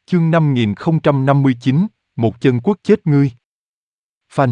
Chương 5059, một chân quất chết ngươi. Phanh.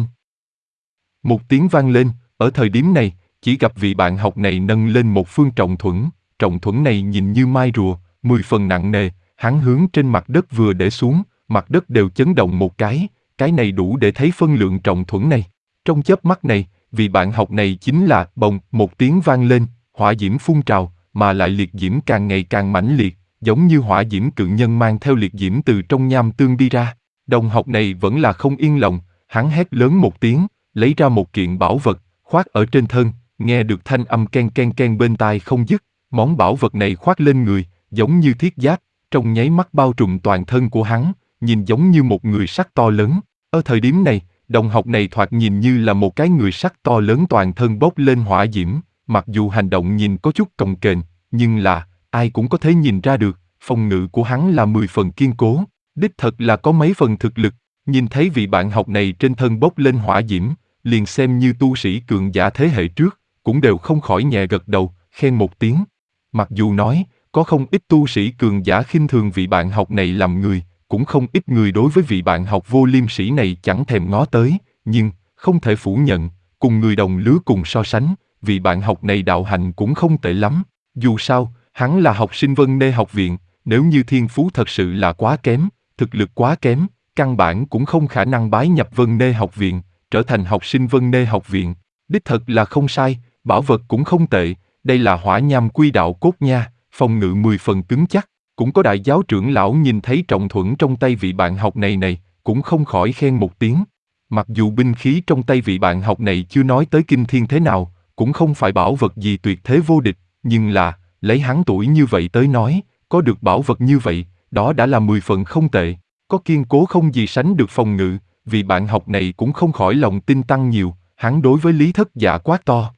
Một tiếng vang lên, ở thời điểm này, chỉ gặp vị bạn học này nâng lên một phương trọng thuẫn này nhìn như mai rùa, 10 phần nặng nề, hắn hướng trên mặt đất vừa để xuống, mặt đất đều chấn động một cái này đủ để thấy phân lượng trọng thuẫn này. Trong chớp mắt này, vị bạn học này chính là bồng, một tiếng vang lên, hỏa diễm phun trào, mà lại liệt diễm càng ngày càng mãnh liệt, giống như hỏa diễm cự nhân mang theo liệt diễm từ trong nham tương đi ra. Đồng học này vẫn là không yên lòng, hắn hét lớn một tiếng, lấy ra một kiện bảo vật, khoác ở trên thân, nghe được thanh âm ken ken ken bên tai không dứt, món bảo vật này khoác lên người, giống như thiết giáp, trong nháy mắt bao trùm toàn thân của hắn, nhìn giống như một người sắt to lớn. Ở thời điểm này, đồng học này thoạt nhìn như là một cái người sắt to lớn toàn thân bốc lên hỏa diễm, mặc dù hành động nhìn có chút cồng kềnh, nhưng là, ai cũng có thể nhìn ra được, phòng ngự của hắn là 10 phần kiên cố, đích thật là có mấy phần thực lực. Nhìn thấy vị bạn học này trên thân bốc lên hỏa diễm, liền xem như tu sĩ cường giả thế hệ trước, cũng đều không khỏi nhẹ gật đầu, khen một tiếng. Mặc dù nói, có không ít tu sĩ cường giả khinh thường vị bạn học này làm người, cũng không ít người đối với vị bạn học vô liêm sỉ này chẳng thèm ngó tới, nhưng, không thể phủ nhận, cùng người đồng lứa cùng so sánh, vị bạn học này đạo hạnh cũng không tệ lắm. Dù sao, hắn là học sinh Vân Nê học viện, nếu như thiên phú thật sự là quá kém, thực lực quá kém, căn bản cũng không khả năng bái nhập Vân Nê học viện, trở thành học sinh Vân Nê học viện. Đích thật là không sai, bảo vật cũng không tệ, đây là hỏa nham quy đạo cốt nha, phòng ngự 10 phần cứng chắc. Cũng có đại giáo trưởng lão nhìn thấy trọng thuẫn trong tay vị bạn học này, cũng không khỏi khen một tiếng. Mặc dù binh khí trong tay vị bạn học này chưa nói tới kinh thiên thế nào, cũng không phải bảo vật gì tuyệt thế vô địch, nhưng là, lấy hắn tuổi như vậy tới nói, có được bảo vật như vậy, đó đã là 10 phần không tệ, có kiên cố không gì sánh được phòng ngự, vị bạn học này cũng không khỏi lòng tin tăng nhiều, hắn đối với Lý Thất Dạ quát to.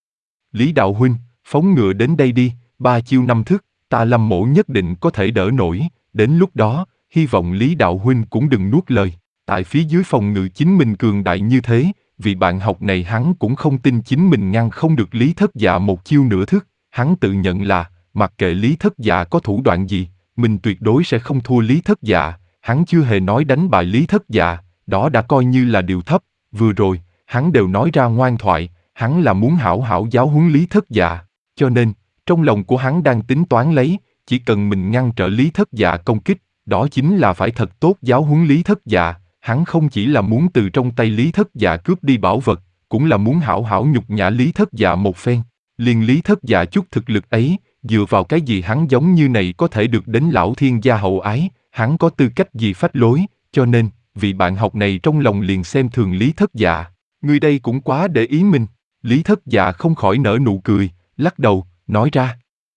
Lý đạo huynh, phóng ngựa đến đây đi, 3 chiêu 5 thức, ta Lâm Mỗ nhất định có thể đỡ nổi, đến lúc đó, hy vọng Lý đạo huynh cũng đừng nuốt lời. Tại phía dưới phòng ngự chính mình cường đại như thế, vị bạn học này hắn cũng không tin chính mình ngăn không được Lý Thất Dạ một chiêu nửa thức, hắn tự nhận là, mặc kệ Lý Thất Dạ có thủ đoạn gì, mình tuyệt đối sẽ không thua Lý Thất Dạ, hắn chưa hề nói đánh bại Lý Thất Dạ, đó đã coi như là điều thấp, vừa rồi, hắn đều nói ra ngoan thoại, hắn là muốn hảo hảo giáo huấn Lý Thất Dạ, cho nên, trong lòng của hắn đang tính toán lấy, chỉ cần mình ngăn trở Lý Thất Dạ công kích, đó chính là phải thật tốt giáo huấn Lý Thất Dạ, hắn không chỉ là muốn từ trong tay Lý Thất Dạ cướp đi bảo vật, cũng là muốn hảo hảo nhục nhã Lý Thất Dạ một phen. Liền Lý Thất Dạ chút thực lực ấy, dựa vào cái gì hắn giống như này có thể được đến lão thiên gia hậu ái, hắn có tư cách gì phách lối, cho nên, vị bạn học này trong lòng liền xem thường Lý Thất Dạ. Người đây cũng quá để ý mình. Lý Thất Dạ không khỏi nở nụ cười, lắc đầu, nói ra.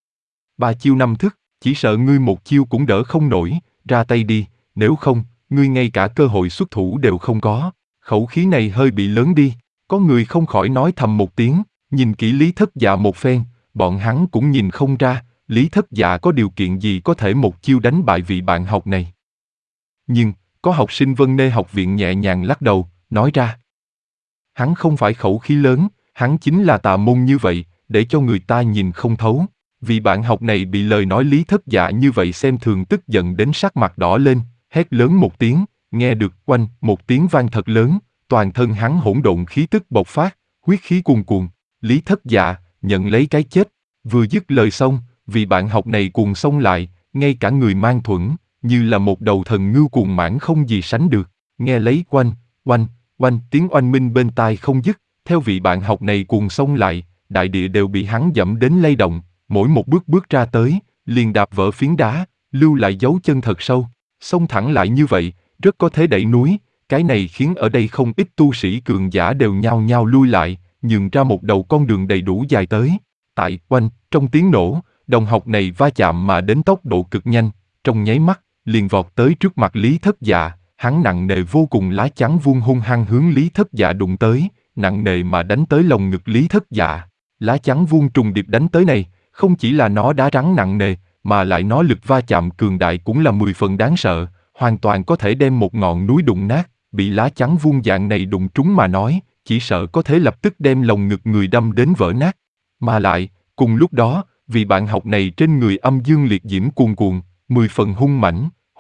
3 chiêu 5 thức, chỉ sợ ngươi một chiêu cũng đỡ không nổi, ra tay đi, nếu không, ngươi ngay cả cơ hội xuất thủ đều không có. Khẩu khí này hơi bị lớn đi, có người không khỏi nói thầm một tiếng, nhìn kỹ Lý Thất Dạ một phen, bọn hắn cũng nhìn không ra, Lý Thất Dạ có điều kiện gì có thể một chiêu đánh bại vị bạn học này. Nhưng, có học sinh Vân Nê học viện nhẹ nhàng lắc đầu, nói ra. Hắn không phải khẩu khí lớn, hắn chính là tà môn như vậy, để cho người ta nhìn không thấu. Vì bạn học này bị lời nói Lý Thất Dạ như vậy xem thường tức giận đến sắc mặt đỏ lên, hét lớn một tiếng, nghe được oanh một tiếng vang thật lớn, toàn thân hắn hỗn độn khí tức bộc phát, huyết khí cuồn cuộn. Lý Thất Dạ nhận lấy cái chết. Vừa dứt lời xong, vì bạn học này cuồng xông lại, ngay cả người mang thuẫn, như là một đầu thần ngưu cuồng mãnh không gì sánh được. Nghe lấy oanh oanh tiếng oanh minh bên tai không dứt, theo vị bạn học này cuồng xông lại, đại địa đều bị hắn dẫm đến lay động, mỗi một bước ra tới, liền đạp vỡ phiến đá, lưu lại dấu chân thật sâu, xông thẳng lại như vậy, rất có thế đẩy núi, cái này khiến ở đây không ít tu sĩ cường giả đều nhao nhao lui lại, nhường ra một đầu con đường đầy đủ dài tới. Tại oanh, trong tiếng nổ, đồng học này va chạm mà đến tốc độ cực nhanh, trong nháy mắt, liền vọt tới trước mặt Lý Thất Dạ, hắn nặng nề vô cùng lá chắn vuông hung hăng hướng Lý Thất Dạ đụng tới, nặng nề mà đánh tới lồng ngực Lý Thất Dạ. Lá chắn vuông trùng điệp đánh tới này, không chỉ là nó đá rắn nặng nề, mà lại nó lực va chạm cường đại cũng là 10 phần đáng sợ, hoàn toàn có thể đem một ngọn núi đụng nát, bị lá chắn vuông dạng này đụng trúng mà nói, chỉ sợ có thể lập tức đem lồng ngực người đâm đến vỡ nát. Mà lại, cùng lúc đó, vì bạn học này trên người âm dương liệt diễm cuồn cuộn, 10 phần hung mãnh,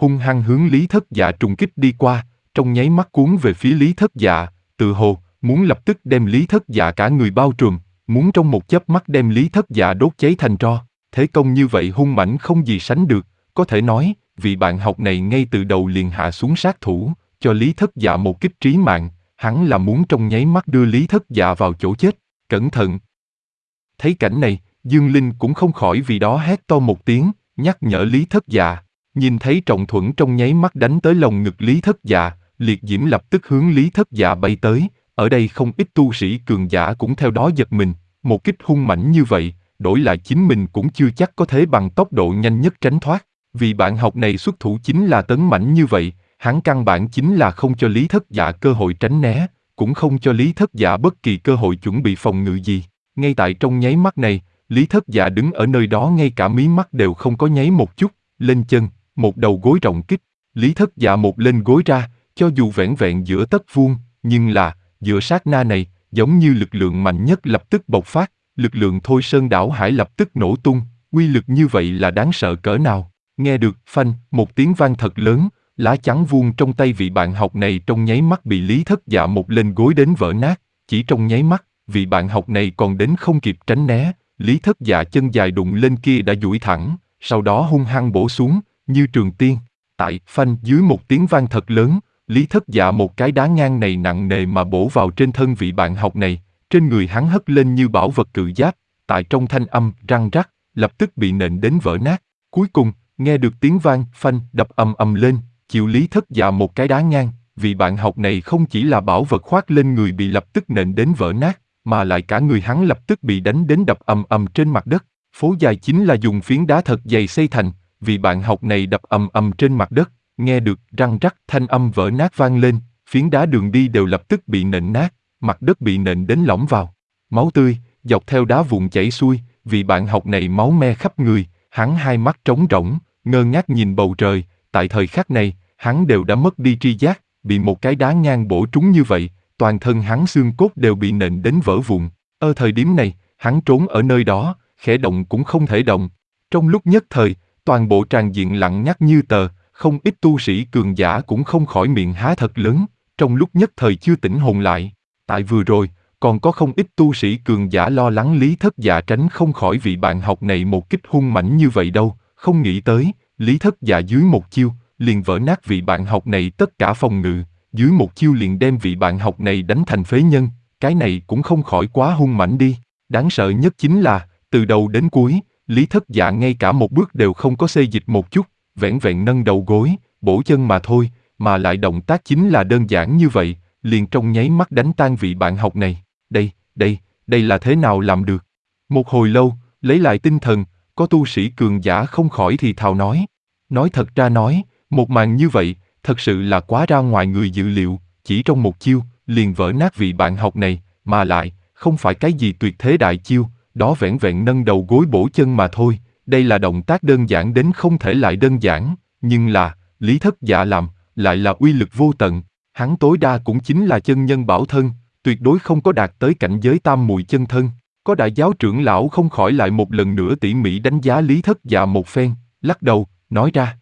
hung hăng hướng Lý Thất Dạ trùng kích đi qua, trong nháy mắt cuốn về phía Lý Thất Dạ, tự hồ muốn lập tức đem Lý Thất Dạ cả người bao trùm, muốn trong một chớp mắt đem Lý Thất Dạ đốt cháy thành tro. Thế công như vậy hung mãnh không gì sánh được, có thể nói, vị bạn học này ngay từ đầu liền hạ xuống sát thủ, cho Lý Thất Dạ một kích trí mạng, hắn là muốn trong nháy mắt đưa Lý Thất Dạ vào chỗ chết. Cẩn thận! Thấy cảnh này, Dương Linh cũng không khỏi vì đó hét to một tiếng, nhắc nhở Lý Thất Dạ. Nhìn thấy trọng thuẫn trong nháy mắt đánh tới lồng ngực Lý Thất Dạ, liệt diễm lập tức hướng Lý Thất Dạ bay tới. Ở đây không ít tu sĩ cường giả cũng theo đó giật mình, một kích hung mãnh như vậy, đổi lại chính mình cũng chưa chắc có thể bằng tốc độ nhanh nhất tránh thoát. Vì bạn học này xuất thủ chính là tấn mãnh như vậy, hắn căn bản chính là không cho Lý Thất Dạ cơ hội tránh né, cũng không cho Lý Thất Dạ bất kỳ cơ hội chuẩn bị phòng ngự gì. Ngay tại trong nháy mắt này, Lý Thất Dạ đứng ở nơi đó ngay cả mí mắt đều không có nháy một chút, lên chân, một đầu gối rộng kích. Lý Thất Dạ một lên gối ra, cho dù vẻn vẹn giữa tấc vuông, nhưng là, giữa sát na này, giống như lực lượng mạnh nhất lập tức bộc phát, lực lượng Thôi Sơn đảo hải lập tức nổ tung, uy lực như vậy là đáng sợ cỡ nào. Nghe được, phanh, một tiếng vang thật lớn, lá chắn vuông trong tay vị bạn học này trong nháy mắt bị Lý Thất Dạ một lên gối đến vỡ nát, chỉ trong nháy mắt, vị bạn học này còn đến không kịp tránh né, Lý Thất Dạ chân dài đụng lên kia đã duỗi thẳng, sau đó hung hăng bổ xuống, như trường tiên. Tại, phanh, dưới một tiếng vang thật lớn, Lý Thất Dạ một cái đá ngang này nặng nề mà bổ vào trên thân vị bạn học này, trên người hắn hất lên như bảo vật cự giáp, tại trong thanh âm răng rắc, lập tức bị nện đến vỡ nát. Cuối cùng, nghe được tiếng vang, phanh, đập ầm ầm lên, chịu Lý Thất Dạ một cái đá ngang, vị bạn học này không chỉ là bảo vật khoác lên người bị lập tức nện đến vỡ nát, mà lại cả người hắn lập tức bị đánh đến đập ầm ầm trên mặt đất. Phố dài chính là dùng phiến đá thật dày xây thành, vị bạn học này đập ầm ầm trên mặt đất, nghe được răng rắc thanh âm vỡ nát vang lên, phiến đá đường đi đều lập tức bị nện nát, mặt đất bị nện đến lõm vào. Máu tươi, dọc theo đá vụn chảy xuôi, vị bạn học này máu me khắp người, hắn hai mắt trống rỗng, ngơ ngác nhìn bầu trời, tại thời khắc này, hắn đều đã mất đi tri giác, bị một cái đá ngang bổ trúng như vậy, toàn thân hắn xương cốt đều bị nện đến vỡ vụn. Ở thời điểm này, hắn trốn ở nơi đó, khẽ động cũng không thể động. Trong lúc nhất thời, toàn bộ tràng diện lặng ngắt như tờ, không ít tu sĩ cường giả cũng không khỏi miệng há thật lớn, trong lúc nhất thời chưa tỉnh hồn lại. Tại vừa rồi, còn có không ít tu sĩ cường giả lo lắng Lý Thất Dạ tránh không khỏi vị bạn học này một kích hung mãnh như vậy đâu, không nghĩ tới, Lý Thất Dạ dưới một chiêu, liền vỡ nát vị bạn học này tất cả phòng ngự, dưới một chiêu liền đem vị bạn học này đánh thành phế nhân, cái này cũng không khỏi quá hung mãnh đi. Đáng sợ nhất chính là, từ đầu đến cuối, Lý Thất Dạ ngay cả một bước đều không có xê dịch một chút, vẻn vẹn nâng đầu gối, bổ chân mà thôi, mà lại động tác chính là đơn giản như vậy, liền trong nháy mắt đánh tan vị bạn học này. Đây là thế nào làm được? Một hồi lâu, lấy lại tinh thần, có tu sĩ cường giả không khỏi thì thào nói. Nói thật ra nói, một màn như vậy, thật sự là quá ra ngoài người dự liệu, chỉ trong một chiêu, liền vỡ nát vị bạn học này, mà lại, không phải cái gì tuyệt thế đại chiêu, đó vẻn vẹn nâng đầu gối bổ chân mà thôi, đây là động tác đơn giản đến không thể lại đơn giản, nhưng là, Lý Thất Dạ làm, lại là uy lực vô tận, hắn tối đa cũng chính là chân nhân bảo thân, tuyệt đối không có đạt tới cảnh giới tam muội chân thân. Có đại giáo trưởng lão không khỏi lại một lần nữa tỉ mỉ đánh giá Lý Thất Dạ một phen, lắc đầu, nói ra.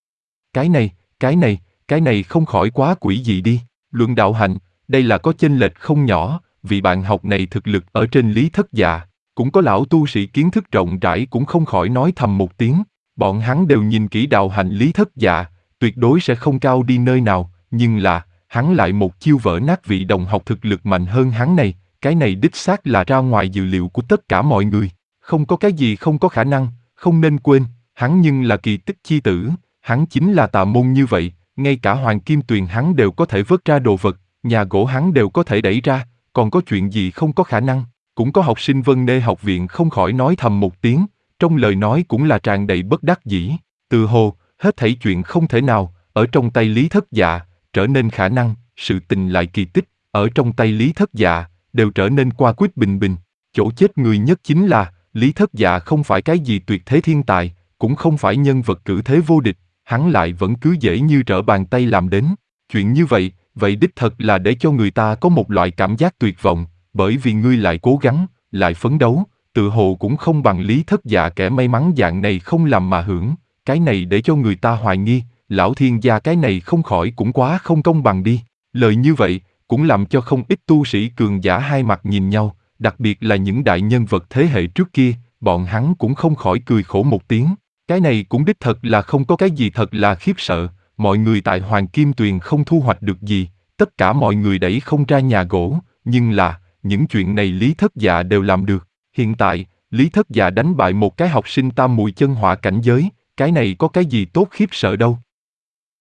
Cái này không khỏi quá quỷ dị đi, luận đạo hạnh, đây là có chênh lệch không nhỏ, vì bạn học này thực lực ở trên Lý Thất Dạ, cũng có lão tu sĩ kiến thức rộng rãi cũng không khỏi nói thầm một tiếng, bọn hắn đều nhìn kỹ đạo hạnh Lý Thất Dạ, tuyệt đối sẽ không cao đi nơi nào, nhưng là, hắn lại một chiêu vỡ nát vị đồng học thực lực mạnh hơn hắn này, cái này đích xác là ra ngoài dự liệu của tất cả mọi người, không có cái gì không có khả năng, không nên quên, hắn nhưng là kỳ tích chi tử, hắn chính là tà môn như vậy, ngay cả Hoàng Kim Tuyền hắn đều có thể vớt ra đồ vật, nhà gỗ hắn đều có thể đẩy ra, còn có chuyện gì không có khả năng. Cũng có học sinh Vân Nê học viện không khỏi nói thầm một tiếng, trong lời nói cũng là tràn đầy bất đắc dĩ, từ hồ, hết thảy chuyện không thể nào, ở trong tay Lý Thất Dạ, trở nên khả năng, sự tình lại kỳ tích, ở trong tay Lý Thất Dạ, đều trở nên qua quýt bình bình. Chỗ chết người nhất chính là, Lý Thất Dạ không phải cái gì tuyệt thế thiên tài, cũng không phải nhân vật cử thế vô địch, hắn lại vẫn cứ dễ như trở bàn tay làm đến. Chuyện như vậy, vậy đích thật là để cho người ta có một loại cảm giác tuyệt vọng, bởi vì ngươi lại cố gắng, lại phấn đấu, tự hồ cũng không bằng Lý Thất Dạ kẻ may mắn dạng này không làm mà hưởng, cái này để cho người ta hoài nghi, lão thiên gia cái này không khỏi cũng quá không công bằng đi. Lời như vậy, cũng làm cho không ít tu sĩ cường giả hai mặt nhìn nhau, đặc biệt là những đại nhân vật thế hệ trước kia, bọn hắn cũng không khỏi cười khổ một tiếng. Cái này cũng đích thật là không có cái gì thật là khiếp sợ, mọi người tại Hoàng Kim Tuyền không thu hoạch được gì, tất cả mọi người đẩy không ra nhà gỗ, nhưng là, những chuyện này Lý Thất Dạ đều làm được. Hiện tại, Lý Thất Dạ đánh bại một cái học sinh tam muội chân hỏa cảnh giới, cái này có cái gì tốt khiếp sợ đâu.